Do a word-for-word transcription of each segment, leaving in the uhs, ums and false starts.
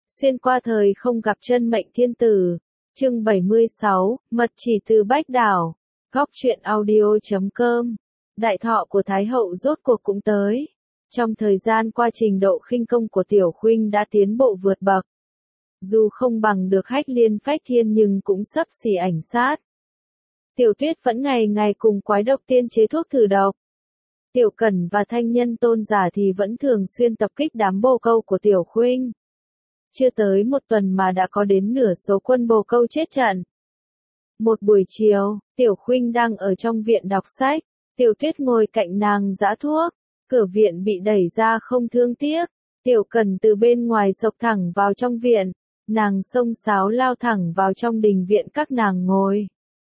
Xuyên qua thời không gặp chân mệnh thiên tử. Chương bảy mươi sáu, mật chỉ từ Bách Đảo. Góc truyện audio chấm com. Đại thọ của Thái hậu rốt cuộc cũng tới. Trong thời gian qua trình độ khinh công của Tiểu Khuynh đã tiến bộ vượt bậc. Dù không bằng được Hách Liên Phách Thiên nhưng cũng xấp xỉ ảnh sát. Tiểu Tuyết vẫn ngày ngày cùng Quái Độc Tiên chế thuốc thử độc. Tiểu Cẩn và Thanh Nhân Tôn giả thì vẫn thường xuyên tập kích đám bồ câu của Tiểu Khuynh. Chưa tới một tuần mà đã có đến nửa số quân bồ câu chết trận. Một buổi chiều, Tiểu Khuynh đang ở trong viện đọc sách, Tiểu Tuyết ngồi cạnh nàng giã thuốc, cửa viện bị đẩy ra không thương tiếc, Tiểu Cẩn từ bên ngoài xộc thẳng vào trong viện, nàng xông xáo lao thẳng vào trong đình viện các nàng ngồi.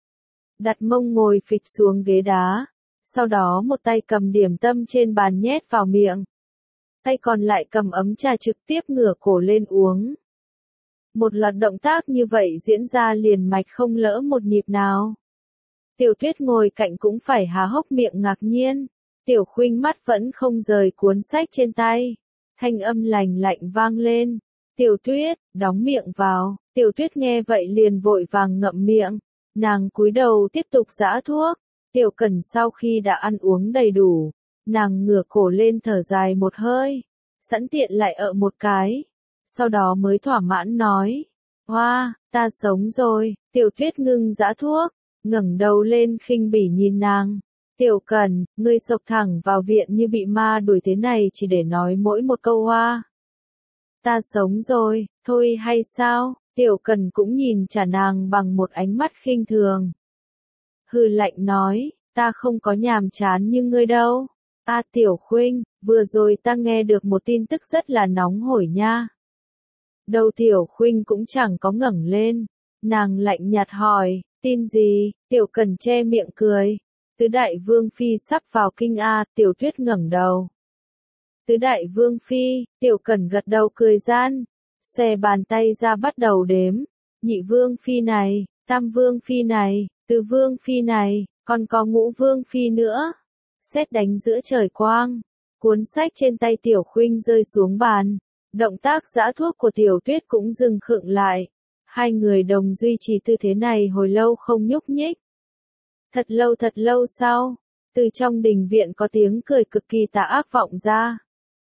Đặt mông ngồi phịch xuống ghế đá, sau đó một tay cầm điểm tâm trên bàn nhét vào miệng. Tay còn lại cầm ấm trà trực tiếp ngửa cổ lên uống. Một loạt động tác như vậy diễn ra liền mạch không lỡ một nhịp nào. Tiểu Tuyết ngồi cạnh cũng phải há hốc miệng ngạc nhiên. Tiểu Khuynh mắt vẫn không rời cuốn sách trên tay. Thanh âm lành lạnh vang lên. Tiểu Tuyết, đóng miệng vào. Tiểu Tuyết nghe vậy liền vội vàng ngậm miệng. Nàng cúi đầu tiếp tục giã thuốc. Tiểu Cẩn sau khi đã ăn uống đầy đủ. Nàng ngửa cổ lên thở dài một hơi, sẵn tiện lại ợ một cái, sau đó mới thỏa mãn nói, hoa, ta sống rồi. Tiểu Tuyết ngưng giã thuốc, ngẩng đầu lên khinh bỉ nhìn nàng, Tiểu Cẩn, ngươi xộc thẳng vào viện như bị ma đuổi thế này chỉ để nói mỗi một câu hoa. Ta sống rồi, thôi hay sao? Tiểu Cẩn cũng nhìn trả nàng bằng một ánh mắt khinh thường. Hừ lạnh nói, ta không có nhàm chán như ngươi đâu. À Tiểu Khuynh, vừa rồi ta nghe được một tin tức rất là nóng hổi nha. Đầu Tiểu Khuynh cũng chẳng có ngẩng lên, nàng lạnh nhạt hỏi, tin gì? Tiểu Cẩn che miệng cười. Tứ đại vương phi sắp vào kinh a. Tiểu Tuyết ngẩng đầu. Tứ đại vương phi, Tiểu Cẩn gật đầu cười gian, xòe bàn tay ra bắt đầu đếm. Nhị vương phi này, tam vương phi này, tứ vương phi này, còn có ngũ vương phi nữa. Sét đánh giữa trời quang, cuốn sách trên tay Tiểu Khuynh rơi xuống bàn, động tác giã thuốc của Tiểu Tuyết cũng dừng khựng lại, hai người đồng duy trì tư thế này hồi lâu không nhúc nhích. Thật lâu thật lâu sau, từ trong đình viện có tiếng cười cực kỳ tà ác vọng ra.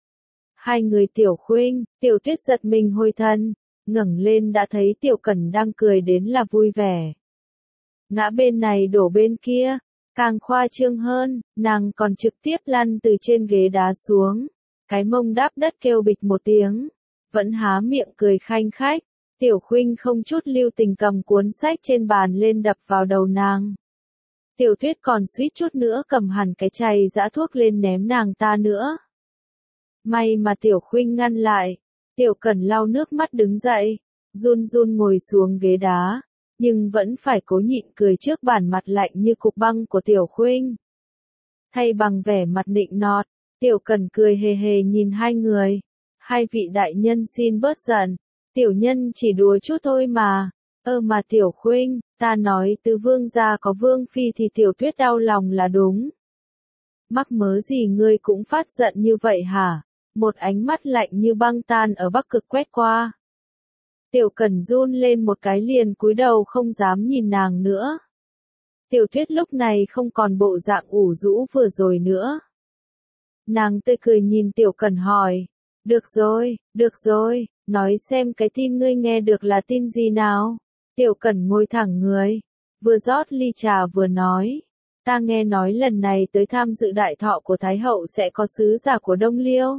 Hai người Tiểu Khuynh, Tiểu Tuyết giật mình hồi thân, ngẩng lên đã thấy Tiểu Cẩn đang cười đến là vui vẻ. Ngã bên này đổ bên kia. Càng khoa trương hơn, nàng còn trực tiếp lăn từ trên ghế đá xuống, cái mông đáp đất kêu bịch một tiếng, vẫn há miệng cười khanh khách. Tiểu Khuynh không chút lưu tình cầm cuốn sách trên bàn lên đập vào đầu nàng. Tiểu Tuyết còn suýt chút nữa cầm hẳn cái chày giã thuốc lên ném nàng ta nữa. May mà Tiểu Khuynh ngăn lại. Tiểu Cẩn lau nước mắt đứng dậy, run run ngồi xuống ghế đá. Nhưng vẫn phải cố nhịn cười trước bản mặt lạnh như cục băng của Tiểu Khuynh. Thay bằng vẻ mặt nịnh nọt, Tiểu Cẩn cười hề hề nhìn hai người. Hai vị đại nhân xin bớt giận, tiểu nhân chỉ đùa chút thôi mà. Ơ mà Tiểu Khuynh, ta nói tứ vương gia có vương phi thì Tiểu Tuyết đau lòng là đúng. Mắc mớ gì ngươi cũng phát giận như vậy hả? Một ánh mắt lạnh như băng tan ở Bắc Cực quét qua. Tiểu Cẩn run lên một cái liền cúi đầu không dám nhìn nàng nữa. Tiểu Tuyết lúc này không còn bộ dạng ủ rũ vừa rồi nữa. Nàng tươi cười nhìn Tiểu Cẩn hỏi, được rồi, được rồi, nói xem cái tin ngươi nghe được là tin gì nào. Tiểu Cẩn ngồi thẳng người, vừa rót ly trà vừa nói, ta nghe nói lần này tới tham dự đại thọ của Thái hậu sẽ có sứ giả của Đông Liêu,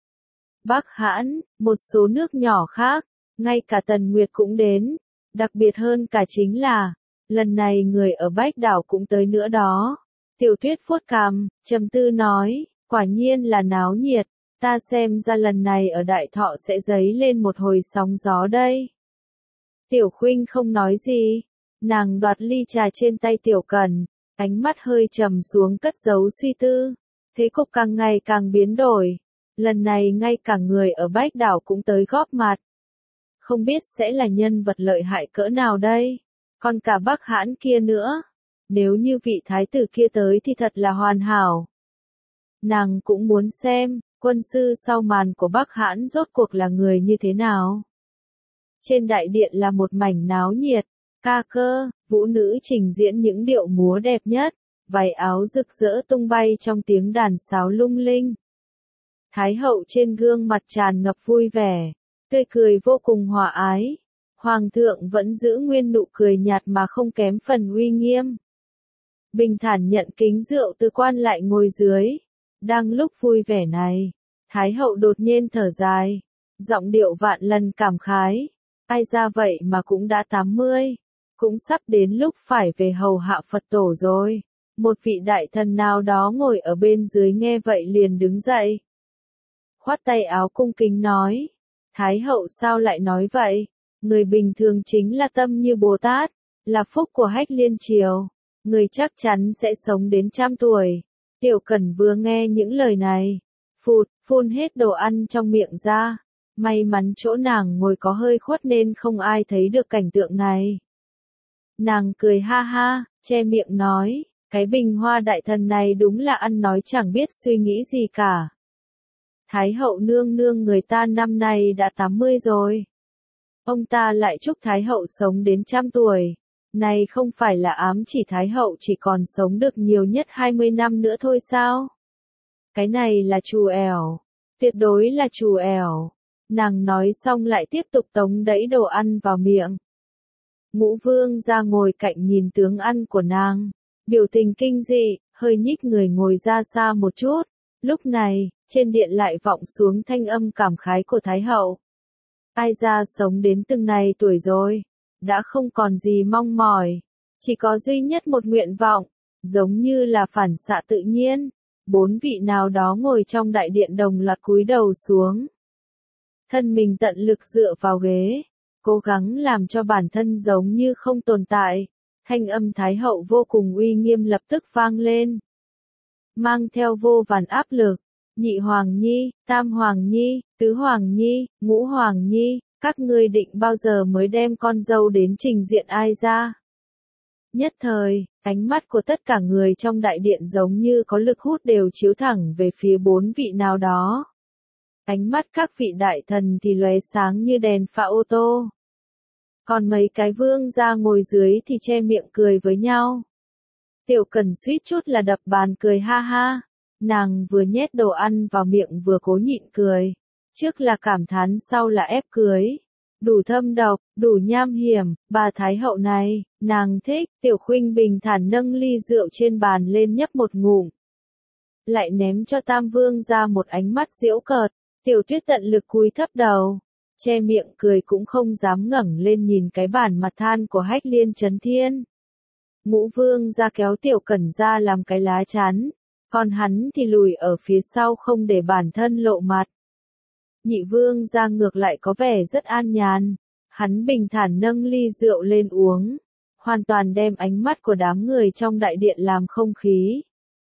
Bắc Hãn, một số nước nhỏ khác. Ngay cả Tần Nguyệt cũng đến, đặc biệt hơn cả chính là, lần này người ở Bách Đảo cũng tới nữa đó. Tiểu Tuyết vuốt cằm, trầm tư nói, quả nhiên là náo nhiệt, ta xem ra lần này ở đại thọ sẽ dấy lên một hồi sóng gió đây. Tiểu Khuynh không nói gì, nàng đoạt ly trà trên tay Tiểu Cẩn, ánh mắt hơi trầm xuống cất giấu suy tư, thế cục càng ngày càng biến đổi, lần này ngay cả người ở Bách Đảo cũng tới góp mặt. Không biết sẽ là nhân vật lợi hại cỡ nào đây, còn cả Bắc Hãn kia nữa. Nếu như vị thái tử kia tới thì thật là hoàn hảo. Nàng cũng muốn xem, quân sư sau màn của Bắc Hãn rốt cuộc là người như thế nào. Trên đại điện là một mảnh náo nhiệt, ca cơ, vũ nữ trình diễn những điệu múa đẹp nhất, váy áo rực rỡ tung bay trong tiếng đàn sáo lung linh. Thái hậu trên gương mặt tràn ngập vui vẻ, tươi cười vô cùng hòa ái. Hoàng thượng vẫn giữ nguyên nụ cười nhạt mà không kém phần uy nghiêm. Bình thản nhận kính rượu từ quan lại ngồi dưới. Đang lúc vui vẻ này, Thái hậu đột nhiên thở dài, giọng điệu vạn lần cảm khái. Ai ra vậy mà cũng đã tám mươi, cũng sắp đến lúc phải về hầu hạ Phật tổ rồi. Một vị đại thần nào đó ngồi ở bên dưới nghe vậy liền đứng dậy. Khoát tay áo cung kính nói, Thái hậu sao lại nói vậy? Người bình thường chính là tâm như Bồ Tát, là phúc của Hách Liên Triều. Người chắc chắn sẽ sống đến trăm tuổi. Tiểu Cẩn vừa nghe những lời này, phụt, phun hết đồ ăn trong miệng ra. May mắn chỗ nàng ngồi có hơi khuất nên không ai thấy được cảnh tượng này. Nàng cười ha ha, che miệng nói, cái bình hoa đại thần này đúng là ăn nói chẳng biết suy nghĩ gì cả. Thái hậu nương nương người ta năm nay đã tám mươi rồi. Ông ta lại chúc Thái hậu sống đến trăm tuổi. Này không phải là ám chỉ Thái hậu chỉ còn sống được nhiều nhất hai mươi năm nữa thôi sao? Cái này là trù ẻo. Tuyệt đối là trù ẻo. Nàng nói xong lại tiếp tục tống đẩy đồ ăn vào miệng. Ngũ vương ra ngồi cạnh nhìn tướng ăn của nàng. Biểu tình kinh dị, hơi nhích người ngồi ra xa một chút. Lúc này, trên điện lại vọng xuống thanh âm cảm khái của Thái hậu. Ai ra sống đến từng này tuổi rồi, đã không còn gì mong mỏi, chỉ có duy nhất một nguyện vọng, giống như là phản xạ tự nhiên. Bốn vị nào đó ngồi trong đại điện đồng loạt cúi đầu xuống. Thân mình tận lực dựa vào ghế, cố gắng làm cho bản thân giống như không tồn tại. Thanh âm Thái hậu vô cùng uy nghiêm lập tức vang lên. Mang theo vô vàn áp lực. Nhị Hoàng Nhi, Tam Hoàng Nhi, Tứ Hoàng Nhi, Ngũ Hoàng Nhi, các ngươi định bao giờ mới đem con dâu đến trình diện ai ra? Nhất thời, ánh mắt của tất cả người trong đại điện giống như có lực hút đều chiếu thẳng về phía bốn vị nào đó. Ánh mắt các vị đại thần thì lóe sáng như đèn pha ô tô. Còn mấy cái vương gia ngồi dưới thì che miệng cười với nhau. Tiểu Cẩn suýt chút là đập bàn cười ha ha. Nàng vừa nhét đồ ăn vào miệng vừa cố nhịn cười. Trước là cảm thán sau là ép cưới. Đủ thâm độc, đủ nham hiểm, bà Thái hậu này, nàng thích. Tiểu Khuynh bình thản nâng ly rượu trên bàn lên nhấp một ngụm. Lại ném cho Tam Vương ra một ánh mắt giễu cợt. Tiểu Tuyết tận lực cúi thấp đầu. Che miệng cười cũng không dám ngẩng lên nhìn cái bản mặt than của Hách Liên Chấn Thiên. Ngũ Vương ra kéo Tiểu Cẩn ra làm cái lá chắn. Còn hắn thì lùi ở phía sau không để bản thân lộ mặt. Nhị Vương ra ngược lại có vẻ rất an nhàn. Hắn bình thản nâng ly rượu lên uống. Hoàn toàn đem ánh mắt của đám người trong đại điện làm không khí.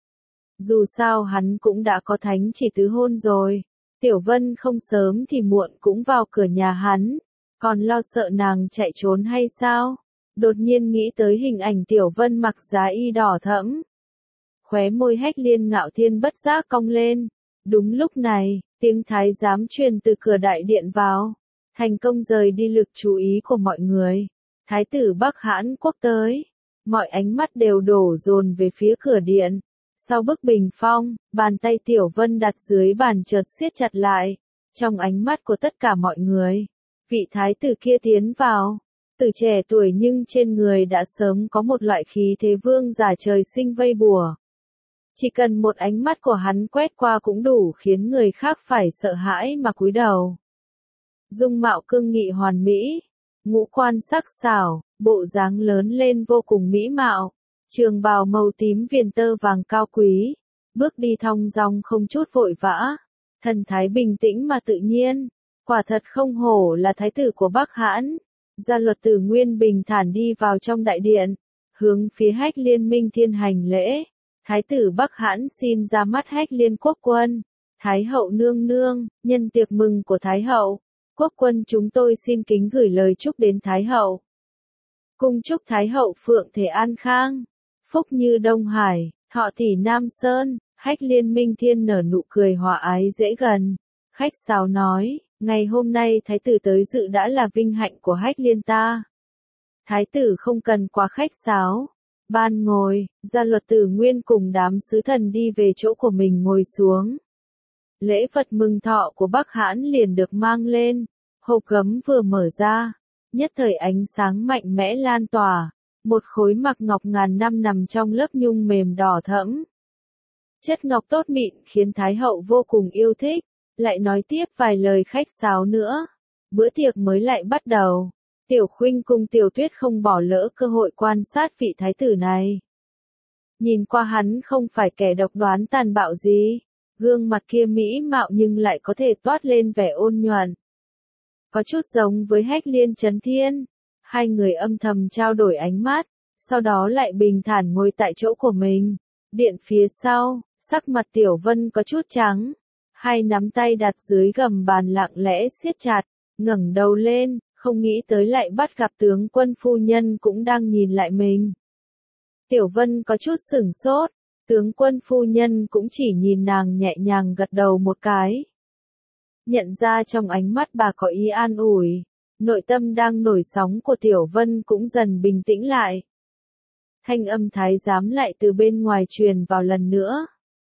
Dù sao hắn cũng đã có thánh chỉ tứ hôn rồi. Tiểu Vân không sớm thì muộn cũng vào cửa nhà hắn. Còn lo sợ nàng chạy trốn hay sao? Đột nhiên nghĩ tới hình ảnh Tiểu Vân mặc giá y đỏ thẫm. Khóe môi Hách Liên Ngạo Thiên bất giác cong lên. Đúng lúc này, tiếng thái giám truyền từ cửa đại điện vào. Thành công rời đi lực chú ý của mọi người. Thái tử Bắc Hãn Quốc tới. Mọi ánh mắt đều đổ dồn về phía cửa điện. Sau bức bình phong, bàn tay Tiểu Vân đặt dưới bàn chợt siết chặt lại. Trong ánh mắt của tất cả mọi người, vị thái tử kia tiến vào. Từ trẻ tuổi nhưng trên người đã sớm có một loại khí thế vương giả trời sinh vây bùa. Chỉ cần một ánh mắt của hắn quét qua cũng đủ khiến người khác phải sợ hãi mà cúi đầu. Dung mạo cương nghị hoàn mỹ, ngũ quan sắc sảo, bộ dáng lớn lên vô cùng mỹ mạo, trường bào màu tím viền tơ vàng cao quý, bước đi thong dong không chút vội vã, thần thái bình tĩnh mà tự nhiên, quả thật không hổ là thái tử của Bắc Hãn. Gia Luật Tử Nguyên bình thản đi vào trong đại điện, hướng phía Hách Liên Minh Thiên hành lễ. Thái tử Bắc Hãn xin ra mắt Hách Liên quốc quân. Thái hậu nương nương, nhân tiệc mừng của Thái hậu, quốc quân chúng tôi xin kính gửi lời chúc đến Thái hậu. Cung chúc Thái hậu phượng thể an khang, phúc như Đông Hải, thọ tỷ Nam Sơn. Hách Liên Minh Thiên nở nụ cười hòa ái dễ gần. Khách sáo nói, Ngày hôm nay thái tử tới dự đã là vinh hạnh của Hách Liên ta. Thái tử không cần quá khách sáo. Ban ngồi, Gia Luật Tử Nguyên cùng đám sứ thần đi về chỗ của mình ngồi xuống. Lễ vật mừng thọ của Bắc Hãn liền được mang lên, hộp gấm vừa mở ra, nhất thời ánh sáng mạnh mẽ lan tỏa, một khối mặc ngọc ngàn năm nằm trong lớp nhung mềm đỏ thẫm. Chất ngọc tốt mịn khiến Thái hậu vô cùng yêu thích, lại nói tiếp vài lời khách sáo nữa. Bữa tiệc mới lại bắt đầu. Tiểu Khuynh cùng Tiểu Tuyết không bỏ lỡ cơ hội quan sát vị thái tử này. Nhìn qua hắn không phải kẻ độc đoán tàn bạo gì, gương mặt kia mỹ mạo nhưng lại có thể toát lên vẻ ôn nhuận. Có chút giống với Hách Liên Chấn Thiên. Hai người âm thầm trao đổi ánh mắt, sau đó lại bình thản ngồi tại chỗ của mình. Điện phía sau, sắc mặt Tiểu Vân có chút trắng. Hai nắm tay đặt dưới gầm bàn lặng lẽ siết chặt, ngẩng đầu lên, không nghĩ tới lại bắt gặp tướng quân phu nhân cũng đang nhìn lại mình. Tiểu Vân có chút sửng sốt, tướng quân phu nhân cũng chỉ nhìn nàng nhẹ nhàng gật đầu một cái. Nhận ra trong ánh mắt bà có ý an ủi, nội tâm đang nổi sóng của Tiểu Vân cũng dần bình tĩnh lại. Thanh âm thái giám lại từ bên ngoài truyền vào lần nữa.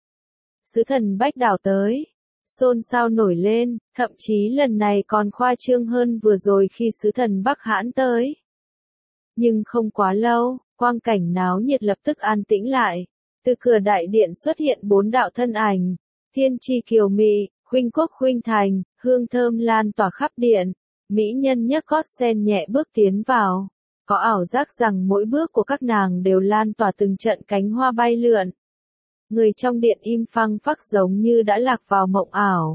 Sứ thần Bách Đảo tới. Xôn xao nổi lên, thậm chí lần này còn khoa trương hơn vừa rồi khi sứ thần Bắc Hãn tới. Nhưng không quá lâu, quang cảnh náo nhiệt lập tức an tĩnh lại. Từ cửa đại điện xuất hiện bốn đạo thân ảnh, thiên tri kiều mị, khuynh quốc khuynh thành, hương thơm lan tỏa khắp điện. Mỹ nhân nhấc gót sen nhẹ bước tiến vào, có ảo giác rằng mỗi bước của các nàng đều lan tỏa từng trận cánh hoa bay lượn. Người trong điện im phăng phắc giống như đã lạc vào mộng ảo.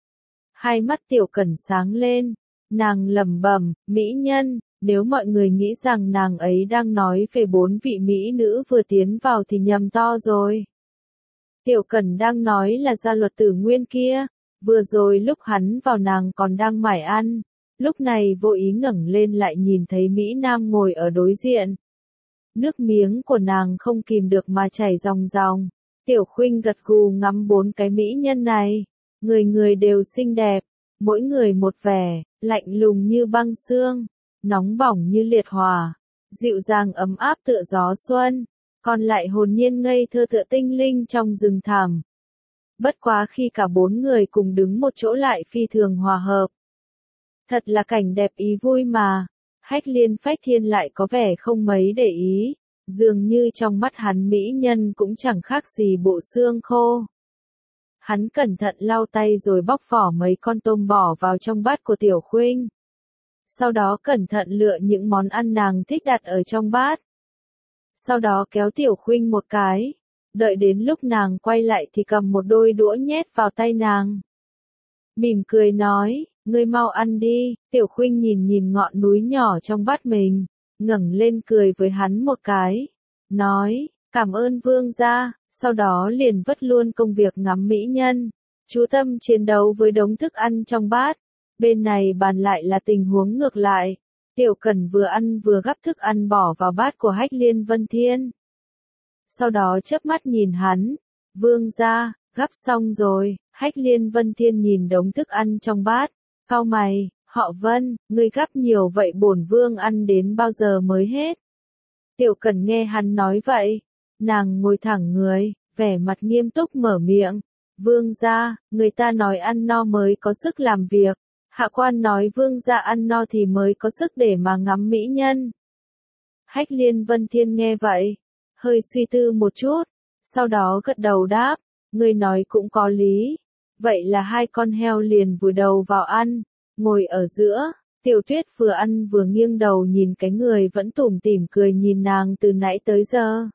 Hai mắt Tiểu Cẩn sáng lên, nàng lẩm bẩm, mỹ nhân, nếu mọi người nghĩ rằng nàng ấy đang nói về bốn vị mỹ nữ vừa tiến vào thì nhầm to rồi. Tiểu Cẩn đang nói là Gia Luật Tử Nguyên kia, vừa rồi lúc hắn vào nàng còn đang mải ăn, lúc này vô ý ngẩng lên lại nhìn thấy Mỹ Nam ngồi ở đối diện. Nước miếng của nàng không kìm được mà chảy ròng ròng. Tiểu Khuynh gật gù ngắm bốn cái mỹ nhân này, người người đều xinh đẹp, mỗi người một vẻ, lạnh lùng như băng xương, nóng bỏng như liệt hỏa, dịu dàng ấm áp tựa gió xuân, còn lại hồn nhiên ngây thơ tựa tinh linh trong rừng thẳm. Bất quá khi cả bốn người cùng đứng một chỗ lại phi thường hòa hợp. Thật là cảnh đẹp ý vui mà, Hách Liên Phách Thiên lại có vẻ không mấy để ý. Dường như trong mắt hắn mỹ nhân cũng chẳng khác gì bộ xương khô. Hắn cẩn thận lau tay rồi bóc vỏ mấy con tôm bỏ vào trong bát của Tiểu Khuynh. Sau đó cẩn thận lựa những món ăn nàng thích đặt ở trong bát. Sau đó kéo Tiểu Khuynh một cái. Đợi đến lúc nàng quay lại thì cầm một đôi đũa nhét vào tay nàng. Mỉm cười nói, ngươi mau ăn đi. Tiểu Khuynh nhìn nhìn ngọn núi nhỏ trong bát mình. Ngẩng lên cười với hắn một cái, nói, cảm ơn vương gia, sau đó liền vứt luôn công việc ngắm mỹ nhân, chú tâm chiến đấu với đống thức ăn trong bát. Bên này bàn lại là tình huống ngược lại, Tiểu Cẩn vừa ăn vừa gắp thức ăn bỏ vào bát của Hách Liên Vân Thiên. Sau đó chớp mắt nhìn hắn, vương gia, gắp xong rồi. Hách Liên Vân Thiên nhìn đống thức ăn trong bát, cau mày. Họ Vân, ngươi gắp nhiều vậy bổn vương ăn đến bao giờ mới hết? Tiểu Cẩn nghe hắn nói vậy, nàng ngồi thẳng người, vẻ mặt nghiêm túc mở miệng. Vương gia, người ta nói ăn no mới có sức làm việc. Hạ quan nói vương gia ăn no thì mới có sức để mà ngắm mỹ nhân. Hách Liên Vân Thiên nghe vậy, hơi suy tư một chút, sau đó gật đầu đáp, ngươi nói cũng có lý. Vậy là hai con heo liền vùi đầu vào ăn. Ngồi ở giữa, Tiểu Tuyết vừa ăn vừa nghiêng đầu nhìn cái người vẫn tủm tỉm cười nhìn nàng từ nãy tới giờ.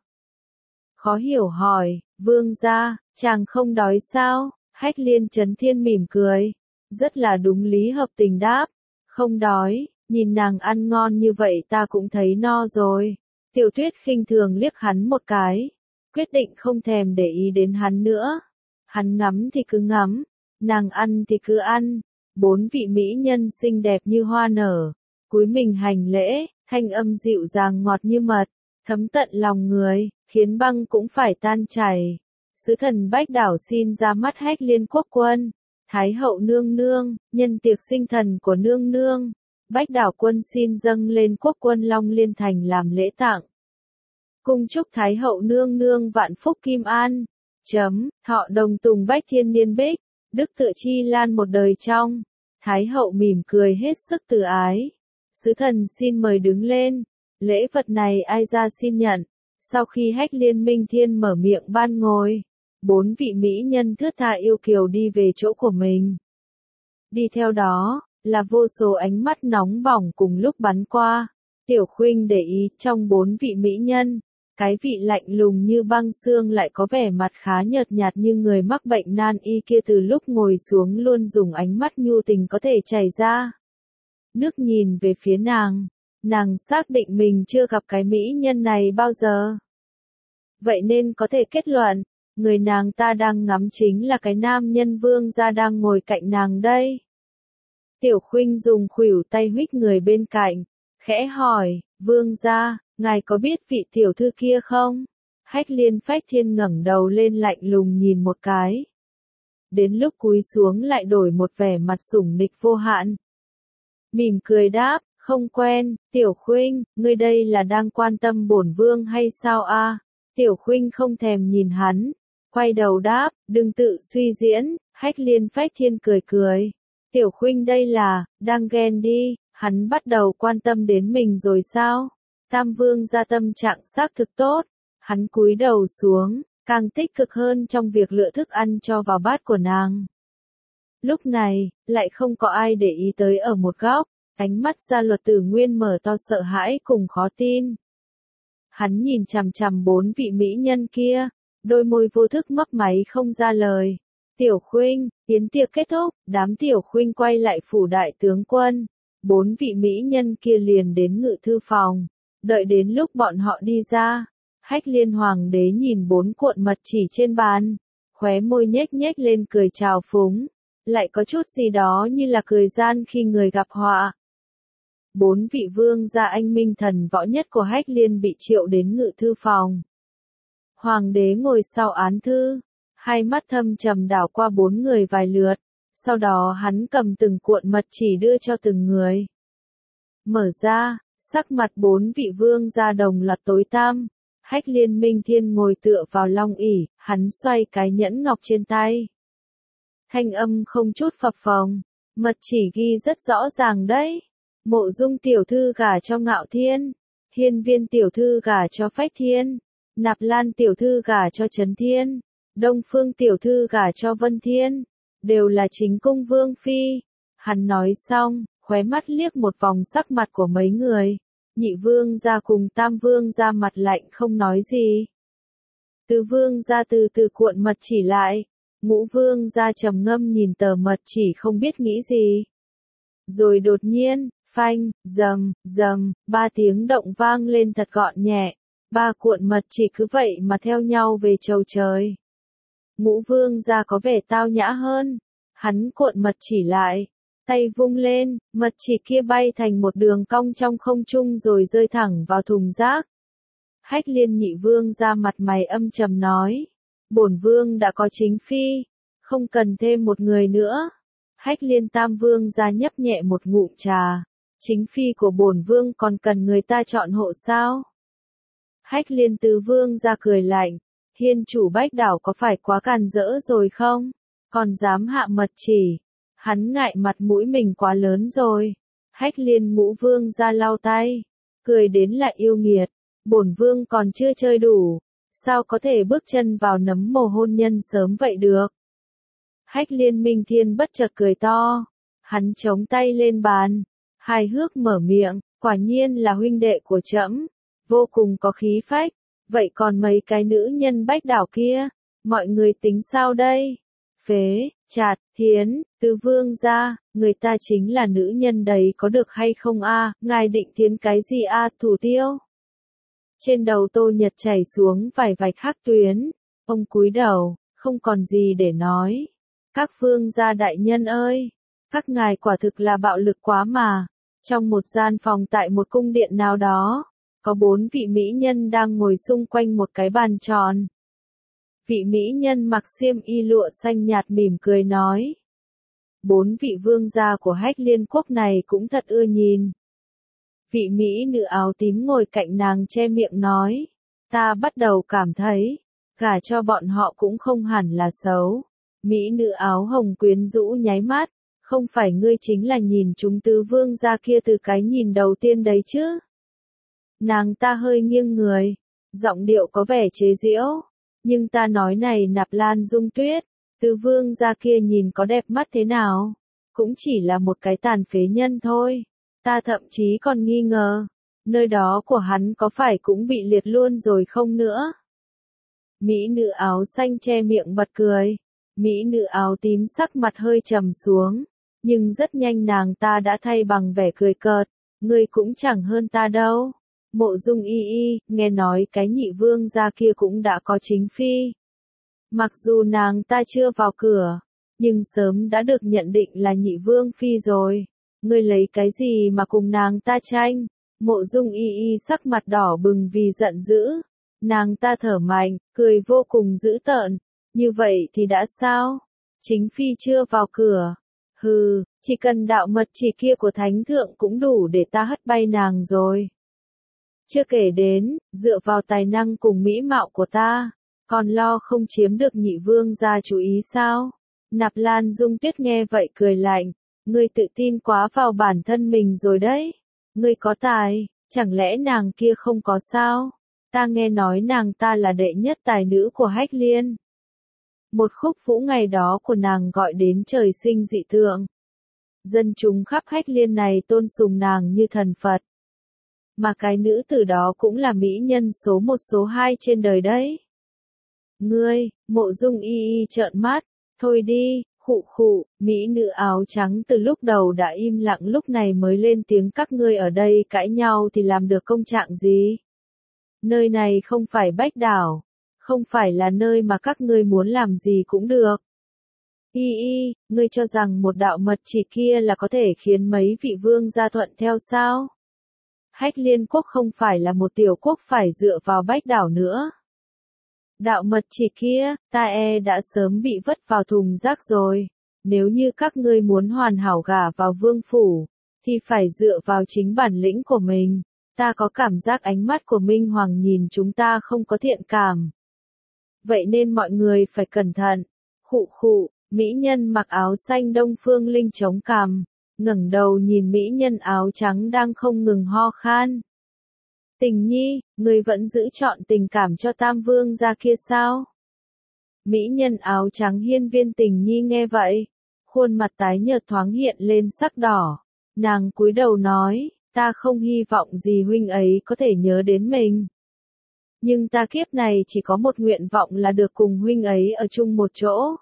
Khó hiểu hỏi, vương gia, chàng không đói sao? Hách Liên Chấn Thiên mỉm cười, rất là đúng lý hợp tình đáp, không đói, nhìn nàng ăn ngon như vậy ta cũng thấy no rồi. Tiểu Tuyết khinh thường liếc hắn một cái, quyết định không thèm để ý đến hắn nữa. Hắn ngắm thì cứ ngắm, nàng ăn thì cứ ăn. Bốn vị mỹ nhân xinh đẹp như hoa nở, cúi mình hành lễ, thanh âm dịu dàng ngọt như mật, thấm tận lòng người, khiến băng cũng phải tan chảy. Sứ thần Bách Đảo xin ra mắt Hách Liên quốc quân, Thái hậu nương nương, nhân tiệc sinh thần của nương nương, Bách Đảo quân xin dâng lên quốc quân Long Liên Thành làm lễ tặng. Cung chúc Thái hậu nương nương vạn phúc kim an. Chấm, thọ đồng tùng bách thiên niên bích, đức tự chi lan một đời trong. Thái hậu mỉm cười hết sức từ ái. Sứ thần xin mời đứng lên. Lễ vật này ai ra xin nhận. Sau khi Hách Liên Minh Thiên mở miệng ban ngồi, bốn vị mỹ nhân thướt tha yêu kiều đi về chỗ của mình. Đi theo đó, là vô số ánh mắt nóng bỏng cùng lúc bắn qua. Tiểu Khuynh để ý trong bốn vị mỹ nhân, cái vị lạnh lùng như băng xương lại có vẻ mặt khá nhợt nhạt như người mắc bệnh nan y kia từ lúc ngồi xuống luôn dùng ánh mắt nhu tình có thể chảy ra. Nước nhìn về phía nàng, nàng xác định mình chưa gặp cái mỹ nhân này bao giờ. Vậy nên có thể kết luận, người nàng ta đang ngắm chính là cái nam nhân vương gia đang ngồi cạnh nàng đây. Tiểu Khuynh dùng khuỷu tay huých người bên cạnh, khẽ hỏi, vương gia, ngài có biết vị tiểu thư kia không? Hách Liên Phách Thiên ngẩng đầu lên lạnh lùng nhìn một cái. Đến lúc cúi xuống lại đổi một vẻ mặt sủng nịch vô hạn. Mỉm cười đáp, không quen, Tiểu Khuynh, ngươi đây là đang quan tâm bổn vương hay sao a? À? Tiểu Khuynh không thèm nhìn hắn, quay đầu đáp, đừng tự suy diễn. Hách Liên Phách Thiên cười cười. Tiểu Khuynh đây là, đang ghen đi, hắn bắt đầu quan tâm đến mình rồi sao? Tam vương gia tâm trạng xác thực tốt, hắn cúi đầu xuống, càng tích cực hơn trong việc lựa thức ăn cho vào bát của nàng. Lúc này, lại không có ai để ý tới ở một góc, ánh mắt Gia Luật Tử Nguyên mở to sợ hãi cùng khó tin. Hắn nhìn chằm chằm bốn vị mỹ nhân kia, đôi môi vô thức mấp máy không ra lời. Tiểu Khuynh, yến tiệc kết thúc, đám Tiểu Khuynh quay lại phủ đại tướng quân. Bốn vị mỹ nhân kia liền đến ngự thư phòng. Đợi đến lúc bọn họ đi ra, Hách Liên Hoàng đế nhìn bốn cuộn mật chỉ trên bàn, khóe môi nhếch nhếch lên cười trào phúng, lại có chút gì đó như là cười gian khi người gặp họa. Bốn vị vương gia anh minh thần võ nhất của Hách Liên bị triệu đến ngự thư phòng. Hoàng đế ngồi sau án thư, hai mắt thâm trầm đảo qua bốn người vài lượt, sau đó hắn cầm từng cuộn mật chỉ đưa cho từng người. Mở ra, sắc mặt bốn vị vương gia đồng loạt tối tăm. Hách Liên Minh Thiên ngồi tựa vào long ỷ, hắn xoay cái nhẫn ngọc trên tay. Thanh âm không chút phập phồng, mật chỉ ghi rất rõ ràng đấy. Mộ Dung tiểu thư gả cho Ngạo Thiên, Hiên Viên tiểu thư gả cho Phách Thiên, Nạp Lan tiểu thư gả cho Trấn Thiên, Đông Phương tiểu thư gả cho Vân Thiên, đều là chính cung vương phi. Hắn nói xong, khóe mắt liếc một vòng sắc mặt của mấy người. Nhị vương gia cùng tam vương gia mặt lạnh không nói gì. Tứ vương gia từ từ cuộn mật chỉ lại. Ngũ vương gia trầm ngâm nhìn tờ mật chỉ không biết nghĩ gì. Rồi đột nhiên, phanh, rầm, rầm, ba tiếng động vang lên thật gọn nhẹ. Ba cuộn mật chỉ cứ vậy mà theo nhau về chầu trời. Ngũ vương gia có vẻ tao nhã hơn. Hắn cuộn mật chỉ lại. Tay vung lên, mật chỉ kia bay thành một đường cong trong không trung rồi rơi thẳng vào thùng rác. Hách Liên nhị vương ra mặt mày âm trầm nói. Bổn vương đã có chính phi, không cần thêm một người nữa. Hách Liên tam vương ra nhấp nhẹ một ngụm trà. Chính phi của bổn vương còn cần người ta chọn hộ sao? Hách Liên tứ vương ra cười lạnh. Hiên chủ Bách Đảo có phải quá càn rỡ rồi không? Còn dám hạ mật chỉ. Hắn ngại mặt mũi mình quá lớn rồi. Hách Liên ngũ vương ra lau tay. Cười đến lại yêu nghiệt. Bổn vương còn chưa chơi đủ. Sao có thể bước chân vào nấm mồ hôn nhân sớm vậy được? Hách Liên Minh Thiên bất chợt cười to. Hắn chống tay lên bàn. Hài hước mở miệng. Quả nhiên là huynh đệ của trẫm, vô cùng có khí phách. Vậy còn mấy cái nữ nhân Bách Đảo kia? Mọi người tính sao đây? Phế, Chạt, Thiến, Tứ vương gia, người ta chính là nữ nhân đấy có được hay không a? À? Ngài định tiến cái gì a? À? Thủ tiêu. Trên đầu Tô Nhật chảy xuống vài vạch hắc tuyến, ông cúi đầu, không còn gì để nói. Các vương gia đại nhân ơi, các ngài quả thực là bạo lực quá mà. Trong một gian phòng tại một cung điện nào đó, có bốn vị mỹ nhân đang ngồi xung quanh một cái bàn tròn. Vị mỹ nhân mặc xiêm y lụa xanh nhạt mỉm cười nói. bốn vị vương gia của Hách Liên quốc này cũng thật ưa nhìn. Vị mỹ nữ áo tím ngồi cạnh nàng che miệng nói, ta bắt đầu cảm thấy, gả cho bọn họ cũng không hẳn là xấu. Mỹ nữ áo hồng quyến rũ nháy mắt, không phải ngươi chính là nhìn chúng tứ vương gia kia từ cái nhìn đầu tiên đấy chứ. Nàng ta hơi nghiêng người, giọng điệu có vẻ chế giễu, nhưng ta nói này Nạp Lan Dung Tuyết, tứ vương gia kia nhìn có đẹp mắt thế nào, cũng chỉ là một cái tàn phế nhân thôi. Ta thậm chí còn nghi ngờ, nơi đó của hắn có phải cũng bị liệt luôn rồi không nữa. Mỹ nữ áo xanh che miệng bật cười, mỹ nữ áo tím sắc mặt hơi trầm xuống, nhưng rất nhanh nàng ta đã thay bằng vẻ cười cợt, ngươi cũng chẳng hơn ta đâu. Mộ Dung Y Y, nghe nói cái nhị vương gia kia cũng đã có chính phi. Mặc dù nàng ta chưa vào cửa, nhưng sớm đã được nhận định là nhị vương phi rồi. Ngươi lấy cái gì mà cùng nàng ta tranh? Mộ Dung Y Y sắc mặt đỏ bừng vì giận dữ. Nàng ta thở mạnh, cười vô cùng dữ tợn. Như vậy thì đã sao? Chính phi chưa vào cửa. Hừ, chỉ cần đạo mật chỉ kia của thánh thượng cũng đủ để ta hất bay nàng rồi. Chưa kể đến, dựa vào tài năng cùng mỹ mạo của ta, còn lo không chiếm được nhị vương gia chú ý sao? Nạp Lan Dung Tuyết nghe vậy cười lạnh, ngươi tự tin quá vào bản thân mình rồi đấy. Ngươi có tài, chẳng lẽ nàng kia không có sao? Ta nghe nói nàng ta là đệ nhất tài nữ của Hách Liên. Một khúc vũ ngày đó của nàng gọi đến trời sinh dị tượng. Dân chúng khắp Hách Liên này tôn sùng nàng như thần Phật. Mà cái nữ tử đó cũng là mỹ nhân số một số hai trên đời đấy. Ngươi, Mộ Dung Y Y trợn mắt, thôi đi, khụ khụ, mỹ nữ áo trắng từ lúc đầu đã im lặng lúc này mới lên tiếng, các ngươi ở đây cãi nhau thì làm được công trạng gì? Nơi này không phải Bách Đảo, không phải là nơi mà các ngươi muốn làm gì cũng được. Y Y, ngươi cho rằng một đạo mật chỉ kia là có thể khiến mấy vị vương gia thuận theo sao? Hách Liên quốc không phải là một tiểu quốc phải dựa vào Bách Đảo nữa. Đạo mật chỉ kia, ta e đã sớm bị vứt vào thùng rác rồi. Nếu như các ngươi muốn hoàn hảo gả vào vương phủ, thì phải dựa vào chính bản lĩnh của mình. Ta có cảm giác ánh mắt của Minh Hoàng nhìn chúng ta không có thiện cảm. Vậy nên mọi người phải cẩn thận. Khụ khụ, mỹ nhân mặc áo xanh Đông Phương Linh chống cằm, ngẩng đầu nhìn mỹ nhân áo trắng đang không ngừng ho khan. Tình Nhi, ngươi vẫn giữ chọn tình cảm cho Tam Vương gia kia sao? Mỹ nhân áo trắng Hiên Viên Tình Nhi nghe vậy, khuôn mặt tái nhợt thoáng hiện lên sắc đỏ. Nàng cúi đầu nói, ta không hy vọng gì huynh ấy có thể nhớ đến mình. Nhưng ta kiếp này chỉ có một nguyện vọng là được cùng huynh ấy ở chung một chỗ.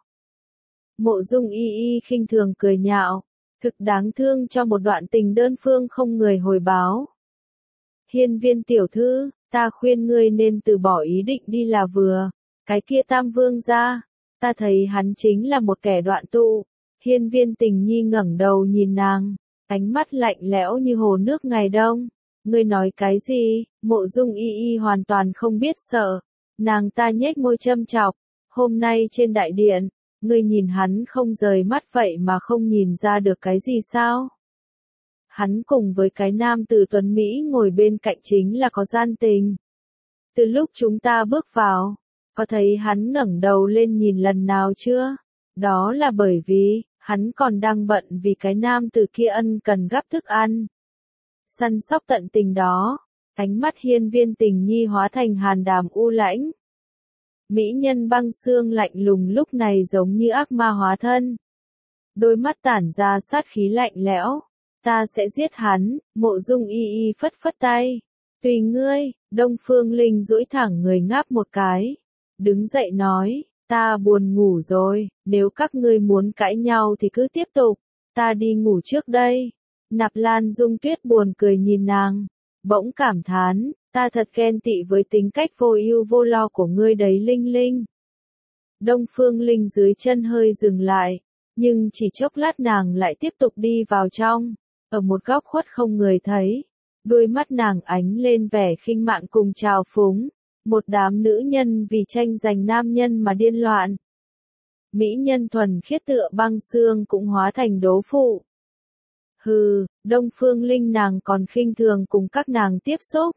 Mộ Dung Y Y khinh thường cười nhạo, thực đáng thương cho một đoạn tình đơn phương không người hồi báo. Hiên Viên tiểu thư, ta khuyên ngươi nên từ bỏ ý định đi là vừa. Cái kia Tam Vương gia, ta thấy hắn chính là một kẻ đoạn tụ. Hiên Viên Tình Nhi ngẩng đầu nhìn nàng, ánh mắt lạnh lẽo như hồ nước ngày đông. Ngươi nói cái gì? Mộ Dung Y Y hoàn toàn không biết sợ. Nàng ta nhếch môi châm chọc, hôm nay trên đại điện, ngươi nhìn hắn không rời mắt vậy mà không nhìn ra được cái gì sao? Hắn cùng với cái nam tử tuấn Mỹ ngồi bên cạnh chính là có gian tình. Từ lúc chúng ta bước vào, có thấy hắn ngẩng đầu lên nhìn lần nào chưa? Đó là bởi vì, hắn còn đang bận vì cái nam tử kia ân cần gắp thức ăn. Săn sóc tận tình đó, ánh mắt Hiên Viên Tình Nhi hóa thành hàn đàm u lãnh. Mỹ nhân băng xương lạnh lùng lúc này giống như ác ma hóa thân. Đôi mắt tản ra sát khí lạnh lẽo. Ta sẽ giết hắn. Mộ Dung Y Y phất phất tay. Tùy ngươi. Đông Phương Linh duỗi thẳng người ngáp một cái. Đứng dậy nói, ta buồn ngủ rồi, nếu các ngươi muốn cãi nhau thì cứ tiếp tục. Ta đi ngủ trước đây. Nạp Lan Dung Tuyết buồn cười nhìn nàng, bỗng cảm thán, ta thật ghen tị với tính cách vô ưu vô lo của ngươi đấy Linh Linh. Đông Phương Linh dưới chân hơi dừng lại, nhưng chỉ chốc lát nàng lại tiếp tục đi vào trong, ở một góc khuất không người thấy, đôi mắt nàng ánh lên vẻ khinh mạn cùng trào phúng, một đám nữ nhân vì tranh giành nam nhân mà điên loạn. mỹ nhân thuần khiết tựa băng xương cũng hóa thành đố phụ. Hừ, Đông Phương Linh nàng còn khinh thường cùng các nàng tiếp xúc.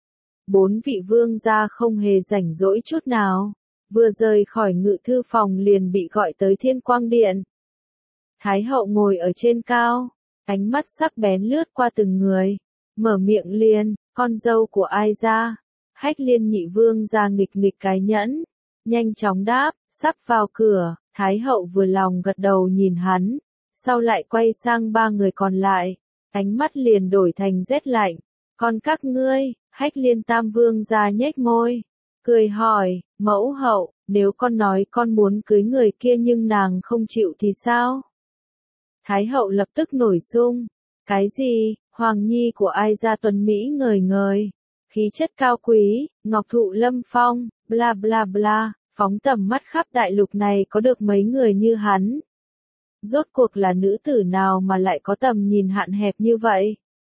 Bốn vị vương gia không hề rảnh rỗi chút nào, vừa rời khỏi ngự thư phòng liền bị gọi tới Thiên Quang Điện. Thái hậu ngồi ở trên cao, ánh mắt sắc bén lướt qua từng người, mở miệng liền, con dâu của ai ra? Hách Liên nhị vương gia nghịch nghịch cái nhẫn, nhanh chóng đáp, sắp vào cửa. Thái hậu vừa lòng gật đầu nhìn hắn, sau lại quay sang ba người còn lại, ánh mắt liền đổi thành rét lạnh. Còn các ngươi? Hách Liên tam vương gia nhếch môi, cười hỏi, mẫu hậu, nếu con nói con muốn cưới người kia nhưng nàng không chịu thì sao? Thái hậu lập tức nổi sung, cái gì? Hoàng nhi của ai ra tuấn mỹ ngời ngời, khí chất cao quý, ngọc thụ lâm phong, bla bla bla, phóng tầm mắt khắp đại lục này có được mấy người như hắn. Rốt cuộc là nữ tử nào mà lại có tầm nhìn hạn hẹp như vậy?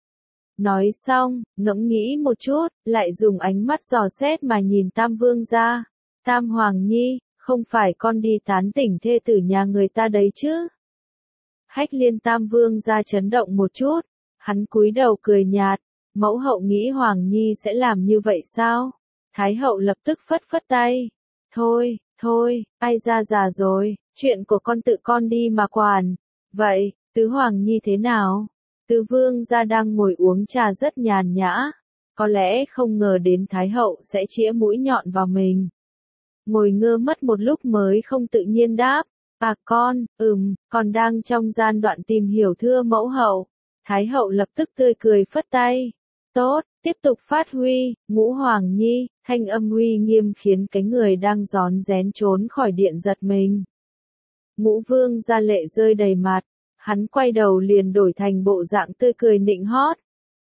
Nói xong, ngẫm nghĩ một chút, lại dùng ánh mắt dò xét mà nhìn Tam Vương gia. Tam Hoàng Nhi, không phải con đi tán tỉnh thê tử nhà người ta đấy chứ? Hách Liên Tam Vương gia chấn động một chút, hắn cúi đầu cười nhạt, mẫu hậu nghĩ Hoàng Nhi sẽ làm như vậy sao? Thái hậu lập tức phất phất tay. Thôi, thôi, ai ra già rồi, chuyện của con tự con đi mà quản. Vậy, Tứ Hoàng Nhi thế nào? Tứ Vương gia đang ngồi uống trà rất nhàn nhã, có lẽ không ngờ đến Thái hậu sẽ chĩa mũi nhọn vào mình. Ngồi ngơ mất một lúc mới không tự nhiên đáp, à con, ừm, còn đang trong gian đoạn tìm hiểu thưa mẫu hậu. Thái hậu lập tức tươi cười phất tay. Tốt, tiếp tục phát huy, Ngũ Hoàng Nhi, thanh âm uy nghiêm khiến cái người đang rón rén trốn khỏi điện giật mình. Ngũ Vương gia lệ rơi đầy mặt, hắn quay đầu liền đổi thành bộ dạng tươi cười nịnh hót.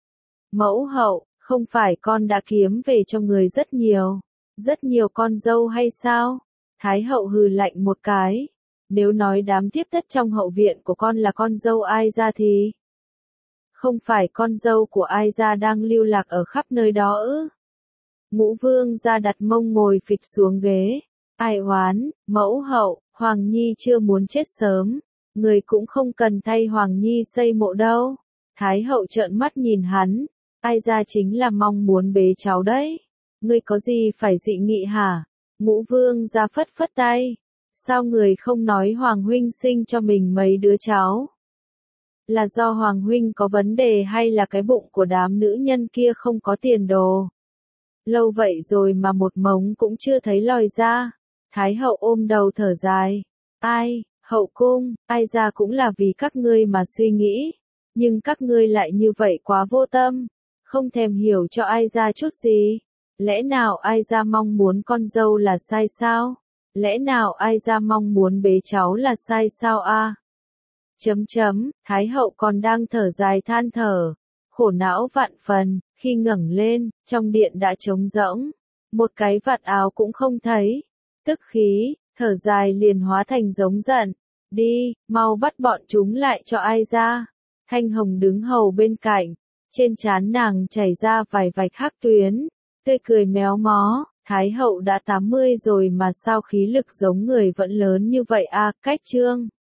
Mẫu hậu, không phải con đã kiếm về cho người rất nhiều, rất nhiều con dâu hay sao? Thái hậu hừ lạnh một cái, nếu nói đám tiếp tất trong hậu viện của con là con dâu ai ra thì... Không phải con dâu của ai ra đang lưu lạc ở khắp nơi đó ư? Ngũ Vương gia đặt mông ngồi phịch xuống ghế. Ai oán, mẫu hậu, Hoàng Nhi chưa muốn chết sớm, người cũng không cần thay Hoàng Nhi xây mộ đâu. Thái hậu trợn mắt nhìn hắn, ai ra chính là mong muốn bế cháu đấy. Ngươi có gì phải dị nghị hả? Ngũ Vương gia phất phất tay. Sao người không nói Hoàng huynh sinh cho mình mấy đứa cháu? Là do Hoàng huynh có vấn đề hay là cái bụng của đám nữ nhân kia không có tiền đồ? Lâu vậy rồi mà một mống cũng chưa thấy lòi ra. Thái hậu ôm đầu thở dài. Ai, hậu cung, ai ra cũng là vì các ngươi mà suy nghĩ. Nhưng các ngươi lại như vậy quá vô tâm. Không thèm hiểu cho ai ra chút gì. Lẽ nào ai ra mong muốn con dâu là sai sao? Lẽ nào ai ra mong muốn bế cháu là sai sao a? À? Chấm chấm, Thái hậu còn đang thở dài than thở. Khổ não vạn phần, khi ngẩng lên, trong điện đã trống rỗng. Một cái vạt áo cũng không thấy. Tức khí, thở dài liền hóa thành giống giận. Đi, mau bắt bọn chúng lại cho ai ra. Thanh Hồng đứng hầu bên cạnh. Trên trán nàng chảy ra vài vạch hắc tuyến. Tươi cười méo mó, Thái hậu đã tám mươi rồi mà sao khí lực giống người vẫn lớn như vậy a? Cách chương